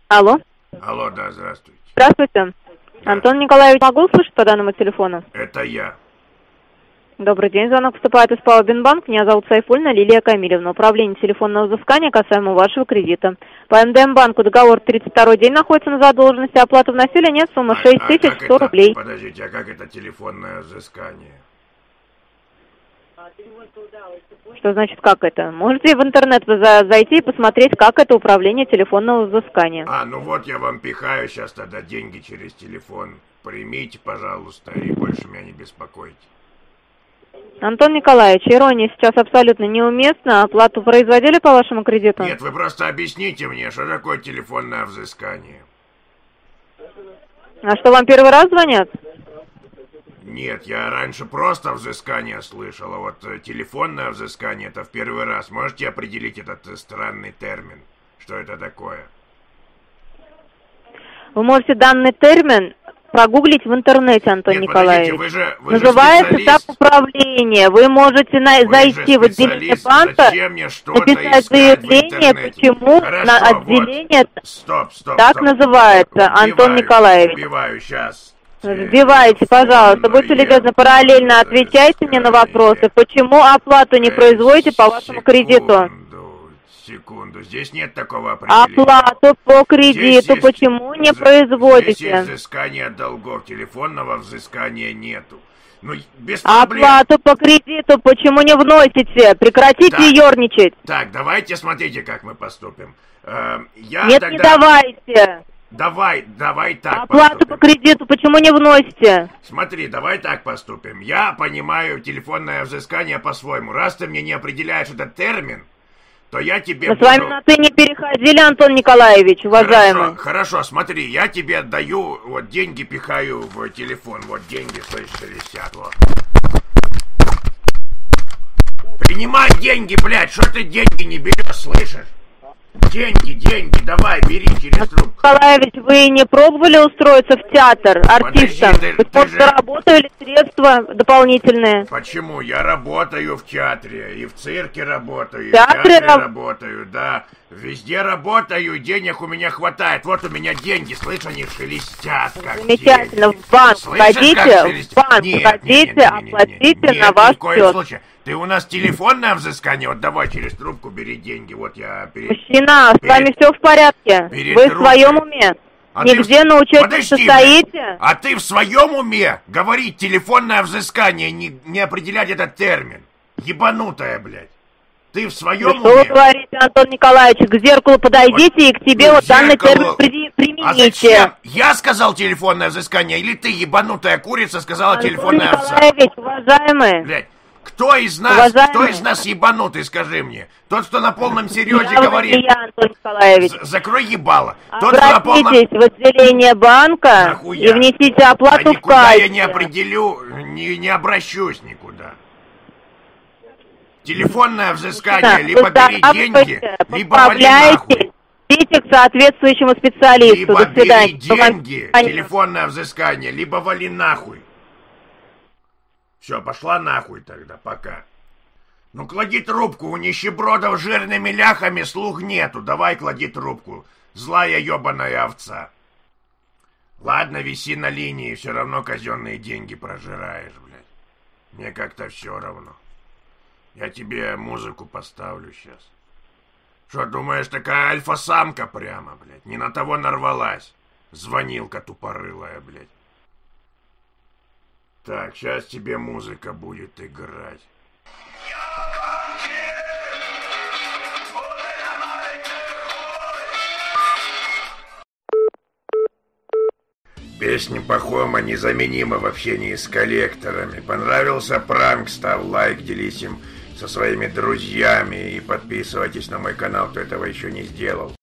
Алло. Алло, да, здравствуйте. Здравствуйте. Да. Антон Николаевич, могу услышать по данному телефону? Это я. Добрый день, звонок поступает из ПАО «Бинбанк». Меня зовут Сайфульна Лилия Камилевна. Управление телефонного взыскания касаемо вашего кредита. По МДМ-банку договор 32-й день находится на задолженности. Оплата вносили, нет, сумма 6100 рублей. Подождите, а как это телефонное взыскание? Что значит, как это? Можете в интернет зайти и посмотреть, как это управление телефонного взыскания. Ну вот я вам пихаю сейчас тогда деньги через телефон. Примите, пожалуйста, и больше меня не беспокойте. Антон Николаевич, ирония сейчас абсолютно неуместна. Оплату производили по вашему кредиту? Нет, вы просто объясните мне, что такое телефонное взыскание. А что, вам первый раз звонят? Нет, я раньше просто взыскание слышал, а вот телефонное взыскание это в первый раз. Можете определить этот странный термин? Что это такое? Вы можете данный термин прогуглить в интернете, Антон Николаевич. Подождите, вы называется так управление. Вы можете зайти в отделение банка, написать заявление, почему на отделение так называется, Антон Николаевич. Вбиваю сейчас. Вбивайте, пожалуйста, будьте любезны, параллельно отвечайте мне на вопросы, почему оплату не производите по вашему кредиту. Секунду, здесь нет такого определения. Оплату по кредиту почему не производите? Здесь есть взыскание долгов, телефонного взыскания нету. Без проблем. Оплату по кредиту почему не вносите? Прекратите ерничать. Так, давайте смотрите, как мы поступим. Не давайте. Давай так Оплату поступим. по кредиту почему не вносите? Смотри, давай так поступим. Я понимаю телефонное взыскание по-своему. Раз ты мне не определяешь этот термин, то я тебе Мы с вами на «ты» не переходили, Антон Николаевич, уважаемый. Хорошо, смотри, я тебе отдаю, вот деньги пихаю в телефон, вот деньги, слышишь, висят, вот. Принимай деньги, блядь, что ты деньги не берешь, слышишь? Деньги, давай, бери через трубку. Николаевич, вы не пробовали устроиться в театр артистом? Вы просто заработали средства дополнительные. Почему? Я работаю в театре, и в цирке работаю, и в театре работаю, да. Везде работаю, денег у меня хватает. Вот у меня деньги, слышь, они шелестят, как замечательно, деньги. В банк Слышишь, ходите, оплатите на ваш счет. Ты у нас телефонное взыскание, вот давай через трубку бери деньги, вот я... Мужчина, с вами все в порядке? Вы в своем уме? Нигде на учете состоите? А ты в своем уме говорить телефонное взыскание, не определять этот термин? Ебанутая, блядь. Ты в своем уме? Что вы говорите, Антон Николаевич? К зеркалу подойдите и к тебе вот данный термин примените. А зачем? Я сказал телефонное взыскание, или ты, ебанутая курица, сказала телефонное взыскание? Антон Николаевич, уважаемый. Блядь. Кто из нас ебанутый, скажи мне? Тот, что на полном серьезе говорит... Я, Антон Николаевич. Закрой ебало. Обратитесь в отделение банка и внесите оплату в никуда кассе. Я не определю, не обращусь никуда. Телефонное взыскание, либо бери деньги, либо вали нахуй. Идите к соответствующему специалисту. Либо до свидания. Бери деньги, телефонное взыскание, либо вали нахуй. Все, пошла нахуй тогда, пока. Ну, клади трубку, у нищебродов жирными ляхами слух нету. Давай, клади трубку, злая ебаная овца. Ладно, виси на линии, все равно казенные деньги прожираешь, блядь. Мне как-то все равно. Я тебе музыку поставлю сейчас. Что, думаешь, такая альфа-самка прямо, блядь? Не на того нарвалась. Звонилка тупорылая, блядь. Так, сейчас тебе музыка будет играть. Песня Пахома незаменима в общении с коллекторами. Понравился пранк? Ставь лайк, делись им со своими друзьями и подписывайтесь на мой канал, кто этого еще не сделал.